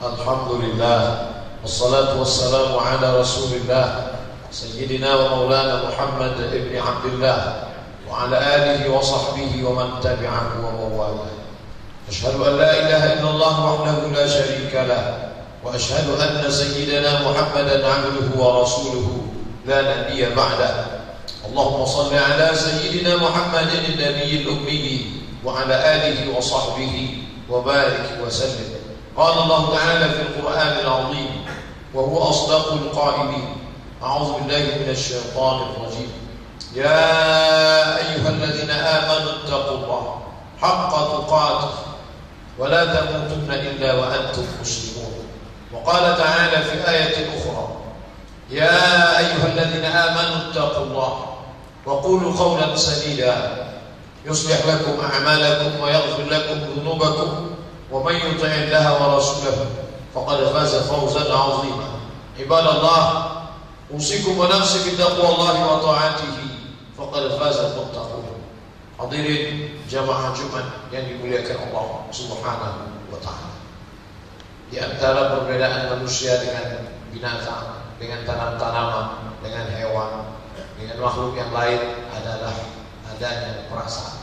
Alhamdulillah, wassalatu wassalamu ala rasulillah Sayyidina wa maulana Muhammad ibn Abdullah wa ala alihi wa sahbihi wa man tabi'ahu wa mawalah. Ashhadu an la ilaha illallah wahdahu la sharika lah wa ashhadu anna sayyidina Muhammadan abduhu wa rasuluhu la nabiyya ba'dah. Allahumma salli ala sayyidina Muhammadin an-nabiyil ummi wa ala alihi wa sahbihi wa barik wa sallim. قال الله تعالى في القرآن العظيم وهو أصدق القائلين أعوذ بالله من الشيطان الرجيم يا أيها الذين آمنوا اتقوا الله حق تقاته ولا تموتن إلا وأنتم مسلمون. وقال تعالى في آية أخرى يا أيها الذين آمنوا اتقوا الله وقولوا قولا سديدا يصلح لكم أعمالكم ويغفر لكم ذنوبكم ومن يطع الله ورسوله فقد فاز فوزا عظيما. عباد الله أوصيكم ونفسي بتقوى الله وطاعته فقد فاز المتقون. Hadirin jamaah Jumat yang dimuliakan Allah Subhanahu wa taala. Di antara perbedaan manusia dengan binatang, dengan tanam-tanaman, dengan hewan, dengan makhluk yang lain adalah adanya perasaan.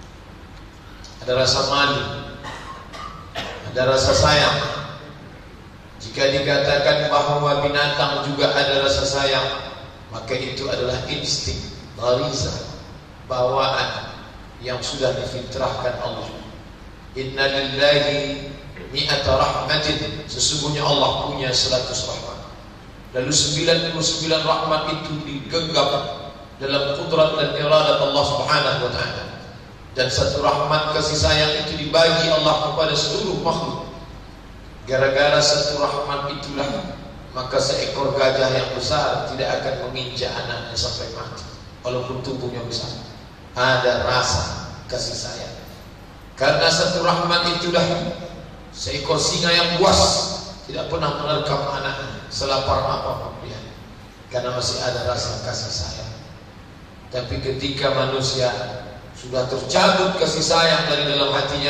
Ada rasa malu, ada rasa sayang. Jika dikatakan bahwa binatang juga ada rasa sayang, maka itu adalah insting, gharizah, bawaan yang sudah difitrahkan Allah. Inna lillahi mi'ata rahmatin, sesungguhnya Allah punya 100 rahmat. Lalu 99 rahmat itu digenggam dalam kudrat dan iradat Allah Subhanahu wa ta'ala. Dan satu rahmat kasih sayang itu dibagi Allah kepada seluruh makhluk. Gara-gara satu rahmat itulah maka seekor gajah yang besar tidak akan menginjak anaknya sampai mati, walaupun tubuhnya besar. Ada rasa kasih sayang. Karena satu rahmat itulah seekor singa yang buas tidak pernah menerkam anaknya selapar apapun dia, karena masih ada rasa kasih sayang. Tapi ketika manusia sudah tercabut kasih sayang dari dalam hatinya,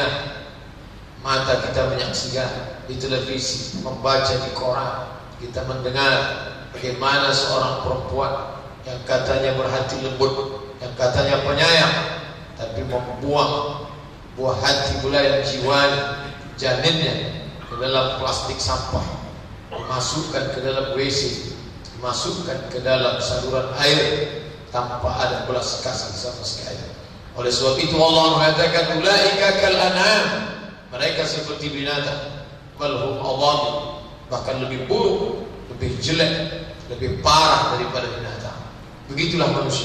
mata kita menyaksikan di televisi, membaca di koran, kita mendengar bagaimana seorang perempuan yang katanya berhati lembut, yang katanya penyayang, tapi membuang buah hati bulayan jiwanya, janinnya ke dalam plastik sampah, dimasukkan ke dalam WC, dimasukkan ke dalam saluran air tanpa ada belas kasih sama sekali. Oleh sebab itu Allah mengatakan ulaika kal an'am, mereka seperti binatang, bal hum adall, bahkan lebih buruk, lebih jelek, lebih parah daripada binatang. Begitulah manusia.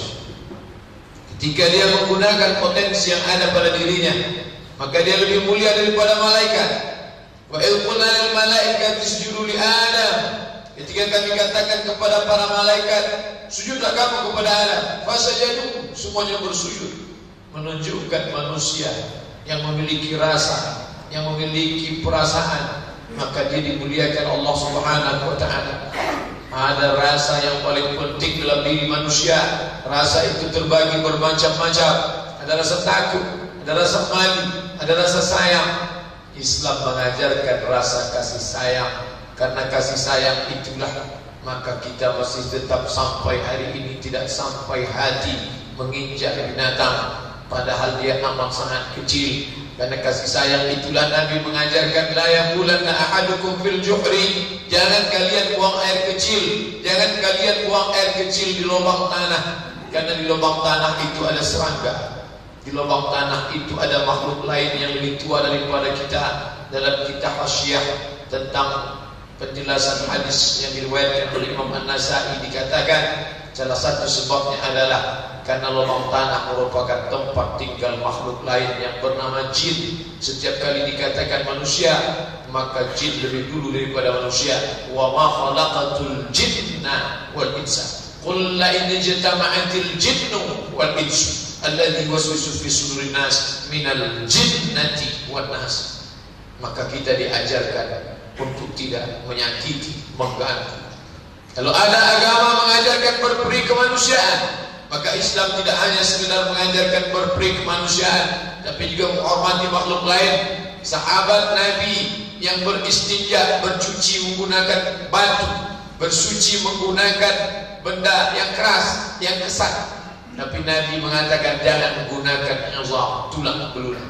Ketika dia menggunakan potensi yang ada pada dirinya, maka dia lebih mulia daripada malaikat. Wa idh qulna lil malaikati isjudu li Adam, ketika kami katakan kepada para malaikat, sujudlah kamu kepada Adam, fasajadu, semuanya bersujud. Menunjukkan manusia yang memiliki rasa, yang memiliki perasaan, maka dia dimuliakan Allah Subhanahu wa ta'ala. Ada rasa yang paling penting dalam diri manusia. Rasa itu terbagi bermacam-macam. Ada rasa takut, ada rasa malu, ada rasa sayang. Islam mengajarkan rasa kasih sayang. Karena kasih sayang itulah maka kita masih tetap sampai hari ini tidak sampai hati menginjak binatang, padahal dia amat sangat kecil. Karena kasih sayang itulah Nabi mengajarkan la yabulanna ahadukum fil juhri, jangan kalian buang air kecil, jangan kalian buang air kecil di lubang tanah, karena di lubang tanah itu ada serangga, di lubang tanah itu ada makhluk lain yang lebih tua daripada kita. Dalam kitab Hasyiah tentang penjelasan hadis yang diriwayatkan oleh Imam An-Nasai dikatakan salah satu sebabnya adalah karena lubang tanah merupakan tempat tinggal makhluk lain yang bernama jin. Setiap kali dikatakan manusia, maka jin lebih dulu daripada manusia. Wa ma khalaqatul jinna wal insa qul la in jama'atil jinnu wal insu alladhi waswisu fi sudurin nas minal jinnati wan nas. Maka kita diajarkan untuk tidak menyakiti, mengganggu. Kalau ada agama mengajarkan berperi kemanusiaan, maka Islam tidak hanya sekedar mengajarkan berperi kemanusiaan, tapi juga menghormati makhluk lain. Sahabat Nabi yang beristinja, bercuci menggunakan batu, bersuci menggunakan benda yang keras, yang kesat. Tapi Nabi mengatakan jangan menggunakan izam, tulang belulang.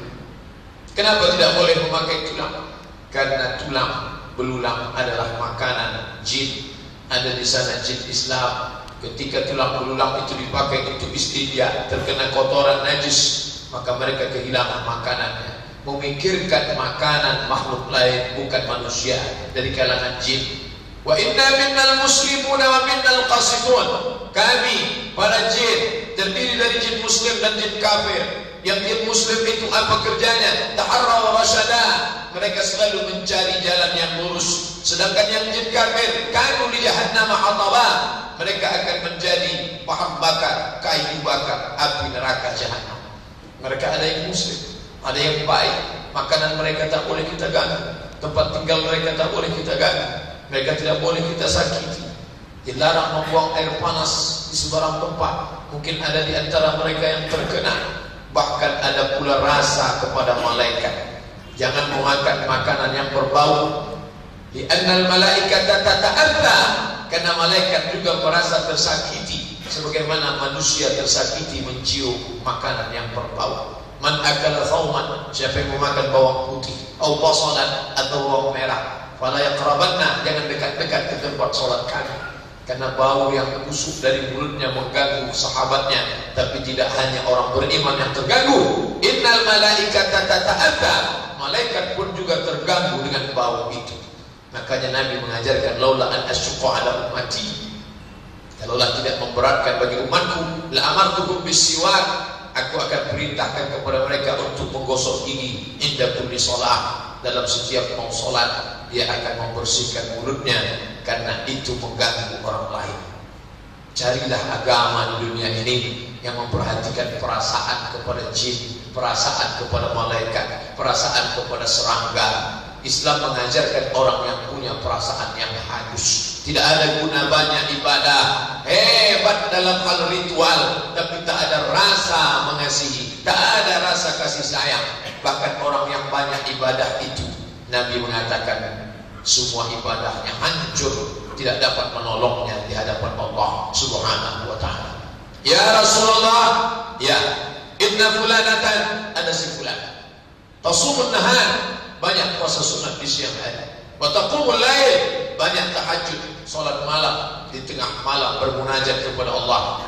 Kenapa tidak boleh memakai tulang? Karena tulang belulang adalah makanan jin. Ada di sana jin Islam. Ketika tulang belulang itu dipakai untuk istinja, terkena kotoran najis, maka mereka kehilangan makanannya. Memikirkan makanan makhluk lain, bukan manusia, dari kalangan jin. Wa inna minnal muslimuna wa minnal qasitun. Kami para jin terdiri dari jin muslim dan jin kafir. Yang jin muslim itu apa kerjanya? Taharraw rasyada, mereka selalu mencari jalan yang lurus. Sedangkan yang jin kafir, kanu li jahannam hataba, mereka akan menjadi bahan bakar, kayu bakar api neraka jahanam. Mereka ada yang muslim, ada yang baik. Makanan mereka tak boleh kita ganggu, tempat tinggal mereka tak boleh kita ganggu, mereka tidak boleh kita sakiti. Dilarang membuang air panas di sebarang tempat. Mungkin ada di antara mereka yang terkena. Bahkan ada pula rasa kepada malaikat, jangan memakan makanan yang berbau. Li'annal malaikata tata'adza, karena malaikat juga merasa tersakiti sebagaimana manusia tersakiti mencium makanan yang berbau. Man akala thawman, siapa yang memakan bawang putih, atau basalan, atau bawang merah, fala yaqrabanna, jangan dekat-dekat ke tempat salat kami, karena bau yang busuk dari mulutnya mengganggu sahabatnya. Tapi tidak hanya orang beriman yang terganggu, innal malaikata tata'adza, malaikat pun juga terganggu dengan bau itu. Makanya Nabi mengajarkan, laula an asyqa ala ummati, kalaulah tidak memberatkan bagi umatku, la amartukum bisiwak, aku akan perintahkan kepada mereka untuk menggosok gigi inda kulli shalah, dalam setiap mau salat dia akan membersihkan mulutnya, karena itu mengganggu orang lain. Carilah agama di dunia ini yang memperhatikan perasaan kepada jin, perasaan kepada malaikat, perasaan kepada serangga. Islam mengajarkan orang yang punya perasaan yang halus. Tidak ada guna banyak ibadah, hebat dalam hal ritual, tapi tak ada rasa mengasihi, tak ada rasa kasih sayang. Bahkan orang yang banyak ibadah itu, Nabi mengatakan semua ibadahnya hancur, tidak dapat menolongnya di hadapan Allah Subhanahu wa ta'ala. Ya Rasulullah, ya, inna fulanatan, ada si fulan, tasumun nahar, banyak puasa sunat di siang hari, wa taqumul lail, banyak tahajud, salat malam, di tengah malam bermunajat kepada Allah.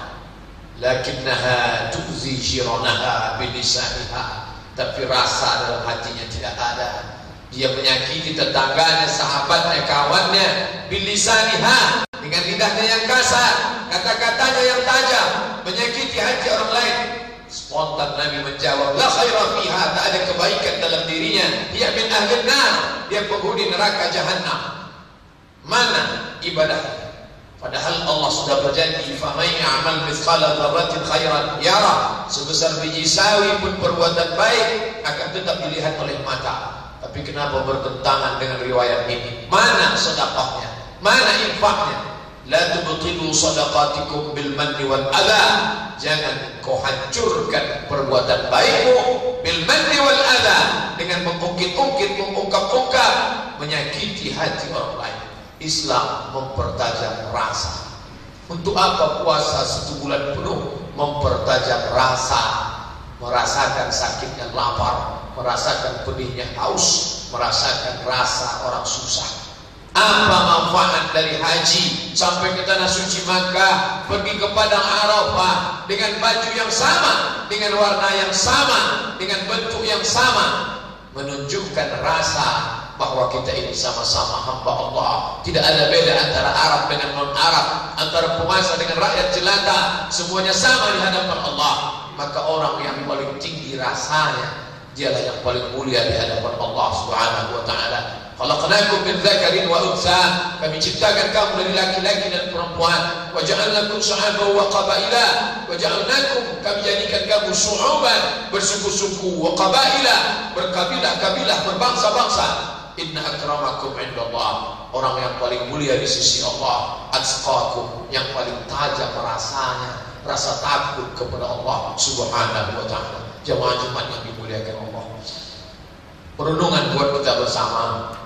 Lakinnaha tu'zi jiranaha bilisaniha, tapi rasa dalam hatinya tidak ada. Dia menyakiti tetangganya, sahabatnya, kawannya, bilisaniha, dengan lidahnya yang kasar, kata-katanya yang tajam, menyakiti hati orang lain. Spontan Nabi menjawab, la khaira fiha, tak ada kebaikan dalam dirinya, dia min ahlin nar, dia penghuni neraka jahanam. Mana ibadahnya? Padahal Allah sudah berjanji, faman ya'mal mithqala dzarratin khairan yara, sebesar biji sawi pun perbuatan baik akan tetap dilihat oleh mata. Tapi kenapa bertentangan dengan riwayat ini? Mana sedekahnya? Mana infaknya? La tubtilu sadaqatikum bil manni wal adha, jangan kau hancurkan perbuatan baikmu bil manni wal adha, dengan mengungkit-ungkit, mengungkap-ungkap, menyakiti hati orang lain. Islam mempertajam rasa. Untuk apa puasa 1 bulan penuh? Mempertajam rasa, merasakan sakitnya lapar, merasakan pedihnya haus, merasakan rasa orang susah. Apa manfaat dari haji sampai ke tanah suci Makkah, pergi ke padang Arafah dengan baju yang sama, dengan warna yang sama, dengan bentuk yang sama, menunjukkan rasa bahwa kita ini sama-sama hamba Allah. Tidak ada beda antara Arab dengan non-Arab, antara penguasa dengan rakyat jelata, semuanya sama di hadapan Allah. Maka orang yang paling tinggi rasanya, dialah yang paling mulia di hadapan Allah Subhanahu wa ta'ala. Khalaqnakum min dzakarin wa untha, kami ciptakan kamu dari laki-laki dan perempuan. Wa ja'alnakum syu'aban wa qabaila, wa ja'alnakum, kami jadikan kamu syu'uban, bersuku-suku, wa qabaila, berkabilah-kabilah, berbangsa-bangsa. Inna akramakum indallah, orang yang paling mulia di sisi Allah, atqakum, yang paling tajam rasanya, rasa takut kepada Allah Subhanahu wa ta'ala. Jemaah-jemaah yang dimuliakan Allah, perenungan buat kita bersama.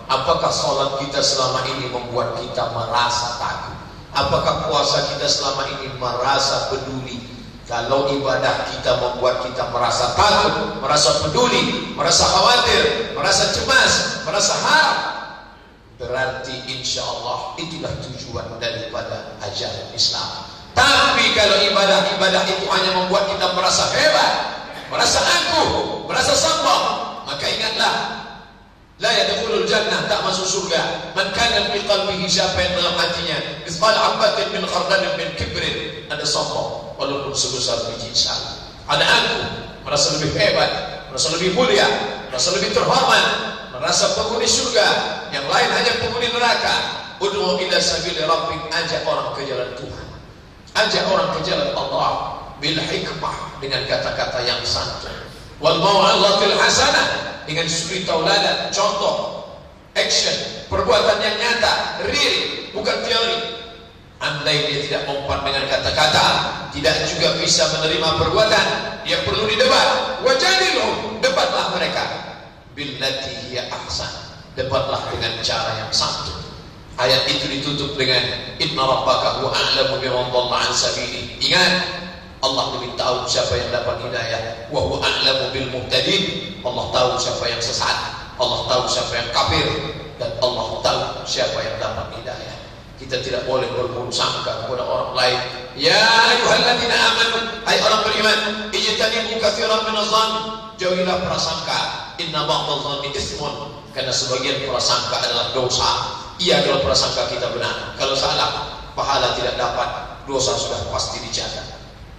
Apakah sholat kita selama ini membuat kita merasa takut? Apakah puasa kita selama ini merasa peduli? Kalau ibadah kita membuat kita merasa takut, merasa peduli, merasa khawatir, merasa cemas, merasa harap, berarti insya Allah itulah tujuan daripada ajaran Islam. Tapi kalau ibadah-ibadah itu hanya membuat kita merasa hebat, merasa angkuh, merasa sombong, maka ingatlah, la yadkhulul jannah, tak masuk surga man kana fi qalbihi, siapa yang dalam hatinya mithqal habatin min khardalin min kibrin, ada sombong walaupun sebesar biji sawi, ada angkuh, merasa lebih hebat, merasa lebih mulia, merasa lebih terhormat, merasa penghuni surga, yang lain hanya penghuni neraka. Ud'u ila sabili rabbik, ajak orang ke jalan Tuhan, ajak orang ke jalan Allah bil hikmah, dengan kata-kata yang santun, wal mau'izatil hasanah, dengan suri tauladan, contoh, action, perbuatan yang nyata, real, bukan teori. Andai dia tidak mempan dengan kata-kata, tidak juga bisa menerima perbuatan, dia perlu didebat. Wajadilhum, debatlah mereka billati hiya ahsan, debatlah dengan cara yang santun. Ayat itu ditutup dengan inna rabbaka huwa a'lamu biman dhalla an sabili. Ingat, Allah lebih tahu siapa yang dapat hidayah. Wa huwa a'lamu bil muhtadin, Allah tahu siapa yang sesat, Allah tahu siapa yang kafir, dan Allah tahu siapa yang dapat hidayah. Kita tidak boleh berburuk sangka kepada orang lain. Ya ayyuhalladzina amanu, hai orang beriman, ijtanibu katsiran minadh-dhann, jauhilah prasangka. Inna ba'dadh-dhanni itsmun, karena sebagian prasangka adalah dosa. Iya, kalau prasangka kita benar, kalau salah, pahala tidak dapat, dosa sudah pasti dicatat.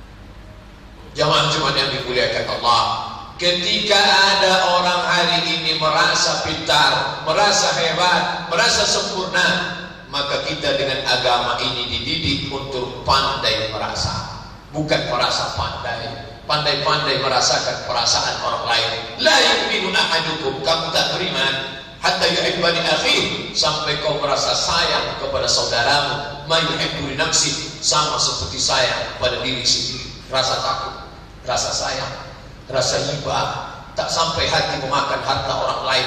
Jamaah Jumat yang dimuliakan Allah, ketika ada orang hari ini merasa pintar, merasa hebat, merasa sempurna, maka kita dengan agama ini dididik untuk pandai merasa, bukan merasa pandai. Pandai-pandai merasakan perasaan orang lain. La yu'minu ahadukum, kamu tak beriman hatta yuhibba li akhihi, sampai kau merasa sayang kepada saudaramu, ma yuhibbu li nafsi, sama seperti sayang pada diri sendiri. Rasa takut, rasa sayang, rasa hibah, tak sampai hati memakan harta orang lain,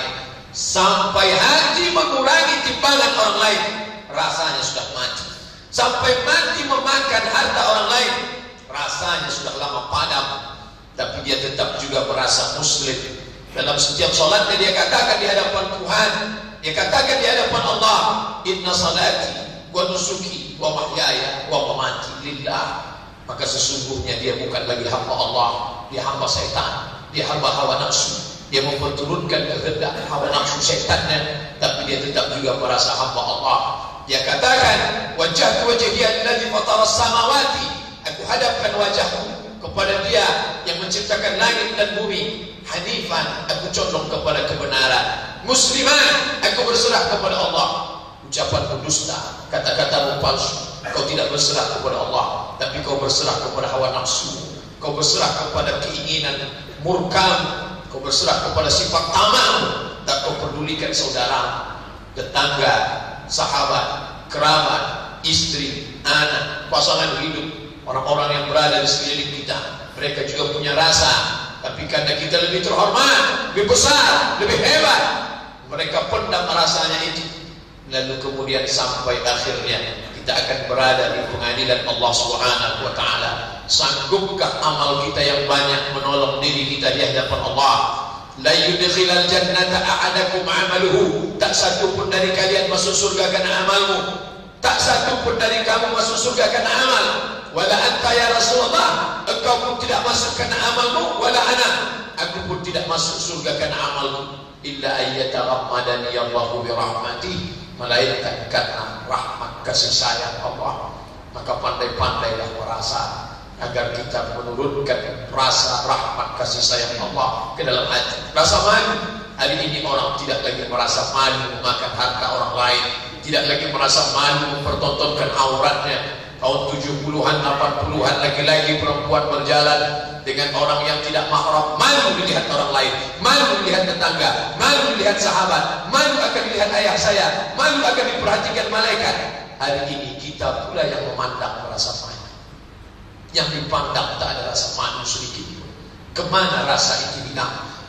sampai hati mengurangi timbangan orang lain, rasanya sudah mati. Sampai mati memakan harta orang lain, rasanya sudah lama padam. Tapi dia tetap juga merasa muslim. Dalam setiap salatnya dia katakan di hadapan Tuhan, dia katakan di hadapan Allah, inna salati wa nusuki wa mahyaya wa mamati lillah. Maka sesungguhnya dia bukan lagi hamba Allah, dia hamba setan, dia hamba hawa nafsu. Dia memperturunkan kehendak hawa nafsu setannya, tapi dia tetap juga merasa hamba Allah. Dia katakan, wajjahtu wajhiya alladzi fatara as-samawati, aku hadapkan wajahku kepada dia yang menciptakan langit dan bumi. Hanifan, aku condong kepada kebenaran. Musliman, aku berserah kepada Allah. Ucapanmu dusta, kata-katamu palsu. Kau tidak berserah kepada Allah, tapi kau berserah kepada hawa nafsu. Kau berserah kepada keinginan murkamu. Kau berserah kepada sifat tamakmu. Tak kau pedulikan saudara, tetangga, sahabat, kerabat, istri, anak, pasangan hidup, orang-orang yang berada di sekeliling kita. Mereka juga punya rasa, tapi karena kita lebih terhormat, lebih besar, lebih hebat, mereka pendam rasanya itu. Lalu kemudian sampai akhirnya kita akan berada di pengadilan Allah Subhanahu wa taala. Sanggupkah amal kita yang banyak menolong diri kita di hadapan Allah? La yudkhilal jannata ahadakum amaluhu, tak satu pun dari kalian masuk surga karena amalmu. Tak satu pun dari kamu masuk surga karena amal. Wala anta ya Rasulullah, engkau pun tidak masuk karena amalmu. Wala ana, aku pun tidak masuk surga karena amalmu. Illa ayyatarammadani Allahu bi rahmati, melainkan karena rahmat kasih sayang Allah. Maka pandai-pandailah merasa, agar kita menurunkan rasa rahmat kasih sayang Allah ke dalam hati. Rasa malu. Hari ini orang tidak lagi merasa malu memakan harta orang lain, tidak lagi merasa malu mempertontonkan auratnya. Tahun 70-an, 80-an, laki-laki perempuan berjalan dengan orang yang tidak mahram, malu melihat orang lain, malu melihat tetangga, malu melihat sahabat, malu akan melihat ayah saya, malu akan diperhatikan malaikat. Hari ini kita pula yang memandang merasa malu. Yang dipandang tak ada rasa malu sedikit pun. Kemana rasa itu hilang?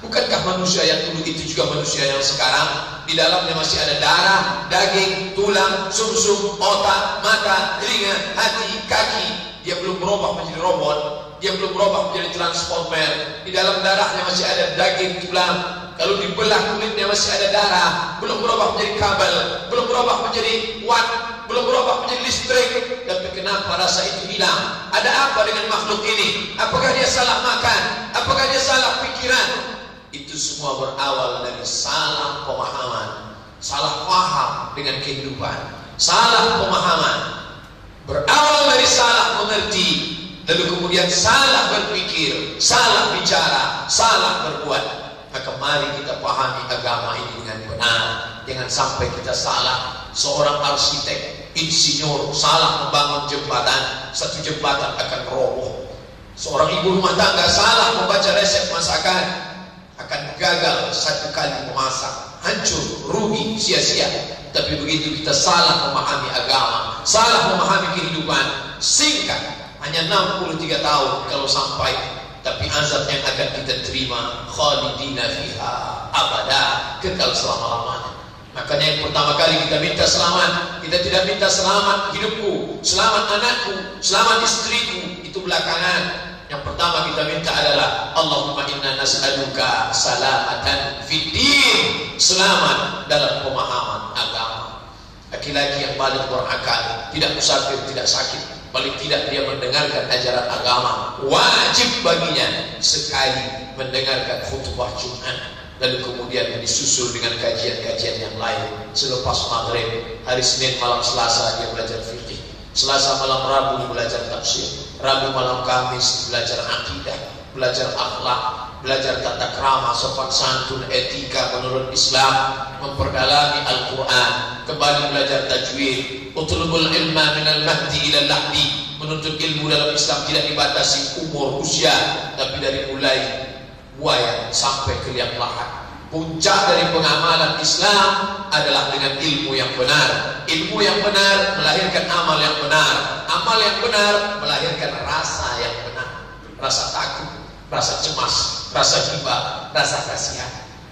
Bukankah manusia yang dulu itu juga manusia yang sekarang? Di dalamnya masih ada darah, daging, tulang, sumsum, otak, mata, telinga, hati, kaki. Dia belum berubah menjadi robot. Dia belum berubah menjadi transformer. Di dalam darahnya masih ada daging, tulang. Kalau dibelah kulitnya masih ada darah. Belum berubah menjadi kabel. Belum berubah menjadi watt. Belum berubah menjadi listrik. Tapi kenapa rasa itu hilang? Ada apa dengan makhluk ini? Apakah dia salah makan? Apakah dia salah pikiran? Itu semua berawal dari salah pemahaman, salah paham dengan kehidupan, salah pemahaman, berawal dari salah mengerti, lalu kemudian salah berpikir, salah bicara, salah berbuat. Maka mari kita pahami agama ini dengan benar. Jangan sampai kita salah. Seorang arsitek, insinyur salah membangun jembatan, satu jembatan akan roboh. Seorang ibu rumah tangga salah membaca resep masakan, akan gagal satu kali memasak, hancur, rugi, sia-sia. Tapi begitu kita salah memahami agama, salah memahami kehidupan, singkat, hanya 63 tahun kalau sampai. Tapi azab yang akan kita terima, khalidina fiha abada, kekal selama-lamanya. Makanya yang pertama kali kita minta selamat, kita tidak minta selamat hidupku, selamat anakku, selamat istriku, itu belakangan. Yang pertama kita minta adalah Allahumma inna nas'aluka salamatan fid din, selamat dalam pemahaman agama. Laki-laki yang balik berakal, tidak musafir, tidak sakit, paling tidak dia mendengarkan ajaran agama, wajib baginya sekali mendengarkan khutbah Jumat, lalu kemudian disusul dengan kajian-kajian yang lain. Selepas maghrib, hari Senin malam Selasa dia belajar fikih, Selasa malam Rabu belajar tafsir, Rabu malam Kamis belajar akidah, belajar akhlak, belajar tata krama, sopan santun, etika menurut Islam, memperdalami Al-Quran, kembali belajar tajwid, utlubul ilma minal mahdi ilal lahdi. Menuntut ilmu dalam Islam tidak dibatasi umur, usia, tapi dari mulai buaya sampai ke liang lahat. Puncak dari pengamalan Islam adalah dengan ilmu yang benar. Ilmu yang benar melahirkan amal yang benar. Amal yang benar melahirkan rasa yang benar. Rasa takut, rasa cemas, rasa hibah, rasa kasihan.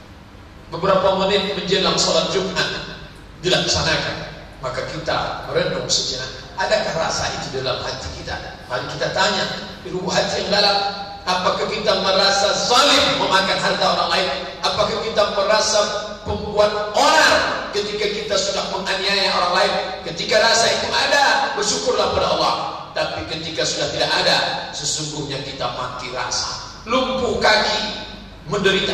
Beberapa menit menjelang sholat Jumat dilaksanakan, maka kita merenung sejenak. Adakah rasa itu dalam hati kita? Mari kita tanya di lubuk hati yang dalam. Apakah kita merasa zalim memakan harta orang lain? Apakah kita merasa pembuat onar ketika kita sudah menganiaya orang lain? Ketika rasa itu ada, bersyukurlah pada Allah. Tapi ketika sudah tidak ada, sesungguhnya kita mati rasa. Lumpuh kaki, menderita,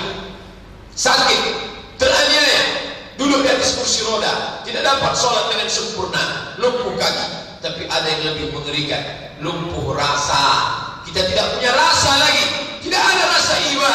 sakit, teraniaya, duduk di atas kursi roda, tidak dapat sholat dengan sempurna, lumpuh kaki. Tapi ada yang lebih mengerikan, lumpuh rasa. Kita tidak punya rasa lagi, tidak ada rasa iba,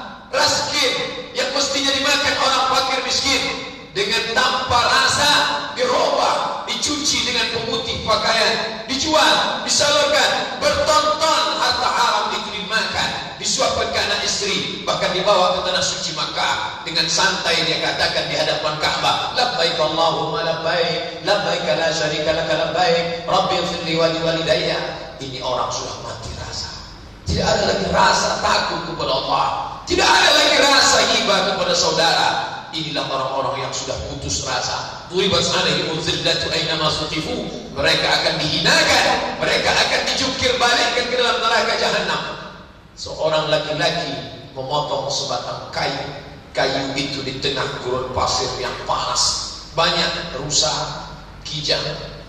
raskin yang mestinya dimakan orang fakir miskin. Dengan tanpa rasa dirobah, dicuci dengan pemutih pakaian, dijual, disalurkan, bertonton harta haram itu dimakan, disuapkan ke anak istri, bahkan dibawa ke tanah suci Makkah. Dengan santai dia katakan di hadapan Ka'bah, labbaik Allahumma labbaik, labbaik la syarika laka labbaik, rabbi ighfirli wa liwalidayya. Ini orang sudah mati rasa. Tidak ada lagi rasa takut kepada Allah, tidak ada lagi rasa hibah kepada saudara. Inilah orang-orang yang sudah putus rasa. Duribat alaihimul zillatu aynama suqifu. Mereka akan dihinakan, mereka akan dijungkir balikkan ke dalam neraka jahanam. Seorang laki-laki memotong sebatang kayu. Kayu itu di tengah gurun pasir yang panas, banyak rusa, kijang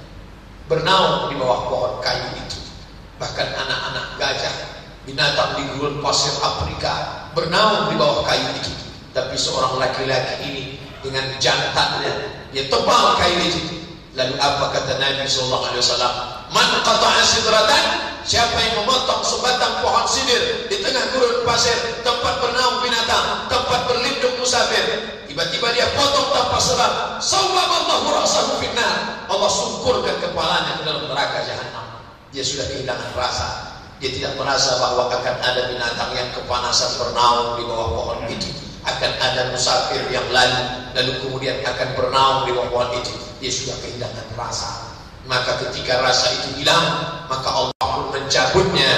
bernaung di bawah pohon kayu itu. Bahkan anak-anak gajah, binatang di gurun pasir Afrika bernaung di bawah kayu itu. Tapi seorang laki-laki ini dengan jantannya dia tebal kayu itu. Lalu apa kata Nabi SAW? Man qata'a sidratan, siapa yang memotong sebatang pohon sidir di tengah gurun pasir, tempat bernaung binatang, tempat berlindung musafir, tiba-tiba dia potong tanpa sebab, sawwaballahu ra'sahu finnar, Allah sungkurkan kepalanya ke dalam neraka jahanam. Dia sudah kehilangan rasa. Dia tidak merasa bahwa akan ada binatang yang kepanasan bernaung di bawah pohon itu. Akan ada musafir yang lalu kemudian akan bernaung di bawah pohon itu. Dia sudah kehilangan rasa. Maka ketika rasa itu hilang, maka Allah pun mencabutnya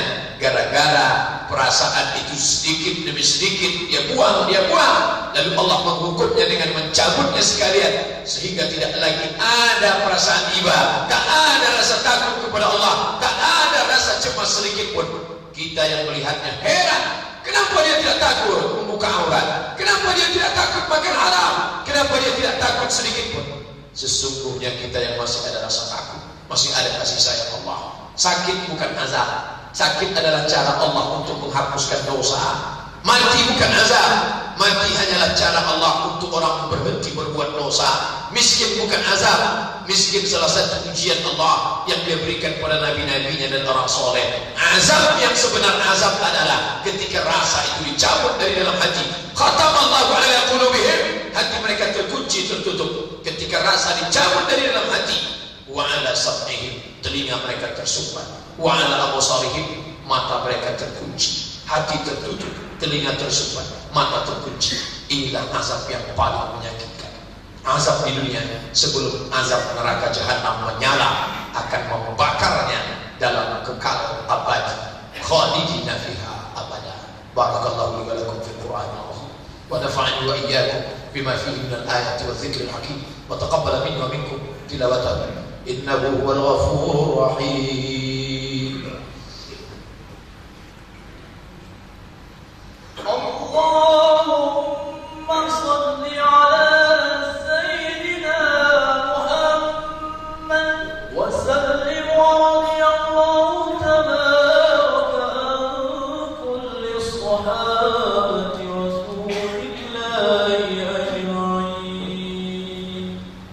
gara-gara perasaan itu sedikit demi sedikit dia buang, lalu Allah menghukumnya dengan mencabutnya sekalian, sehingga tidak lagi ada perasaan iba, tak ada rasa takut kepada Allah, tak ada rasa cemas sedikit pun. Kita yang melihatnya heran, kenapa dia tidak takut membuka aurat, kenapa dia tidak takut makan haram, kenapa dia tidak takut sedikit pun. Sesungguhnya kita yang masih ada rasa takut, masih ada kasih sayang Allah. Sakit bukan azab, sakit adalah cara Allah untuk menghapuskan dosa. Mati bukan azab, mati hanyalah cara Allah untuk orang berhenti berbuat dosa. Miskin bukan azab, miskin salah satu ujian Allah yang dia berikan kepada nabi-nabinya dan orang soleh. Azab yang sebenar azab adalah ketika rasa itu dicabut dari dalam hati. Khatamallahu ala qulubihim, hati mereka terkunci, tertutup. Ketika rasa dicabut dari dalam hati, wa ala sam'ihim, telinga mereka tersumbat, wa ala absarihim, mata mereka terkunci, hati tertutup, telinga tersumbat, mata terkunci. Inilah azab yang paling menyakitkan. Azab di dunia sebelum azab neraka jahanam menyala akan membakarnya dalam kekal abadi, khalidina fiha abada. Barakallahu li wa lakum fil Qur'anil azim wa nafa'ani wa iyyakum bima fihi min al-ayati wa dhikril hakim wa taqabbala minni wa minkum tilawatahu innahu huwal ghafurur rahim. Allahumma salli ala sayyidina Muhammad wa sallim wa radiyallahu tabaraka an kulli sahabati rasulillahi ajma'in.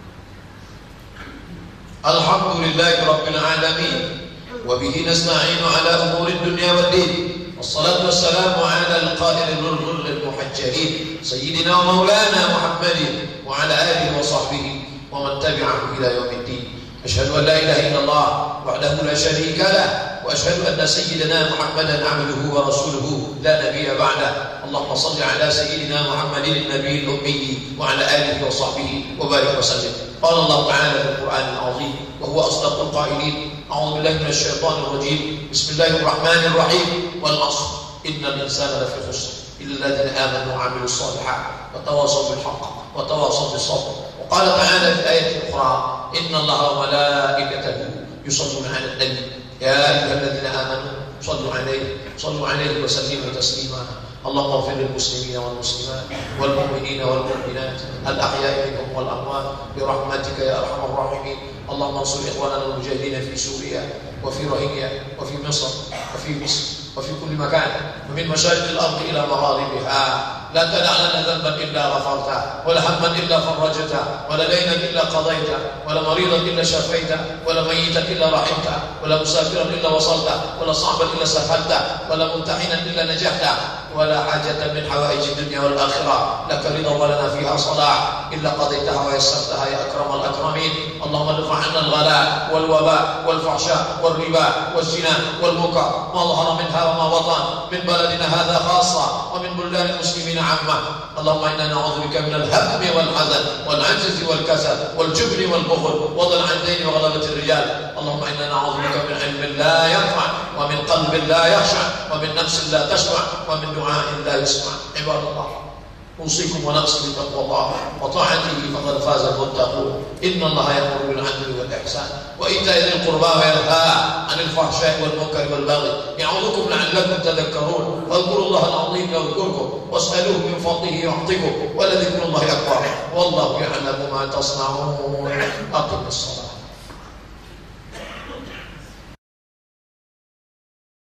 Alhamdulillahi rabbil alamin wa bihi nasta'inu ala umuri dunya waddin. والصلاة والسلام على القائل الغر المحجلين سيدنا ومولانا محمد وعلى آله وصحبه ومن تبعه إلى يوم الدين. أشهد أن لا إله إلا الله وحده لا شريك له وأشهد أن سيدنا محمدا عبده ورسوله لا نبي بعده. اللهم صل على سيدنا محمد النبي الأمي وعلى آله وصحبه وبارك وسلم. قال الله تعالى في القرآن العظيم وهو أصدق القائلين: أعوذ بالله من الشيطان الرجيم، بسم الله الرحمن الرحيم، والعصر إن الإنسان لفي خسر إلا الذين آمنوا وعملوا الصالحات وتواصوا بالحق وتواصوا بالصبر. وقال تعالى في الآية الأخرى: إن الله وملائكته يصلون على النبي يا أيها الذين آمنوا صلوا عليه وسلموا تسليما. اللهم اغفر للمسلمين والمسلمات والمؤمنين والمؤمنات الأحياء منهم والأموات برحمتك يا أرحم الراحمين. اللهم انصر إخواننا المجاهدين في سوريا وفي روهينيا وفي مصر وفي كل مكان ومن مشارق الأرض إلى مغاربها. لا تدع لنا ذنبا إلا غفرته ولا هما إلا فرجته ولا دينا إلا قضيته ولا مريضا إلا شفيته ولا ميتا إلا رحمته ولا مسافرا إلا وصلته ولا صعبا إلا سهلته ولا ممتحنا إلا نجحته ولا حاجة من حوائج الدنيا والآخرة لك رضا ولنا فيها صلاح إلا قضيتها ويسرتها يا أكرم الأكرمين. اللهم ادفع عنا الغلاء والوباء والفحشاء والربا والزنا والمنكر ما ظهر منها وما بطن من بلدنا هذا خاصة ومن بلدان المسلمين عامة. اللهم إنا نعوذ بك من الهم والحزن والعجز والكسل والجبن والبخل وضلع الدين وغلبة الرجال. اللهم إنا نعوذ بك من علم لا ينفع ومن قلب لا يخشع ومن نفس لا تشبع ومن دعاء لا يسمع. عباد الله، أوصيكم ونفسي بتقوى الله وطاعته فقد فاز المتقون. إن الله يأمر بالعدل والإحسان وإيتاء ذي القربى وينهى عن الفحشاء والمنكر والبغي يعظكم لعلكم تذكرون. واذكروا الله العظيم يذكركم واسألوه من فضله يعطيكم ولذكر الله أكبر والله يعلم ما تصنعون. أقم الصلاة.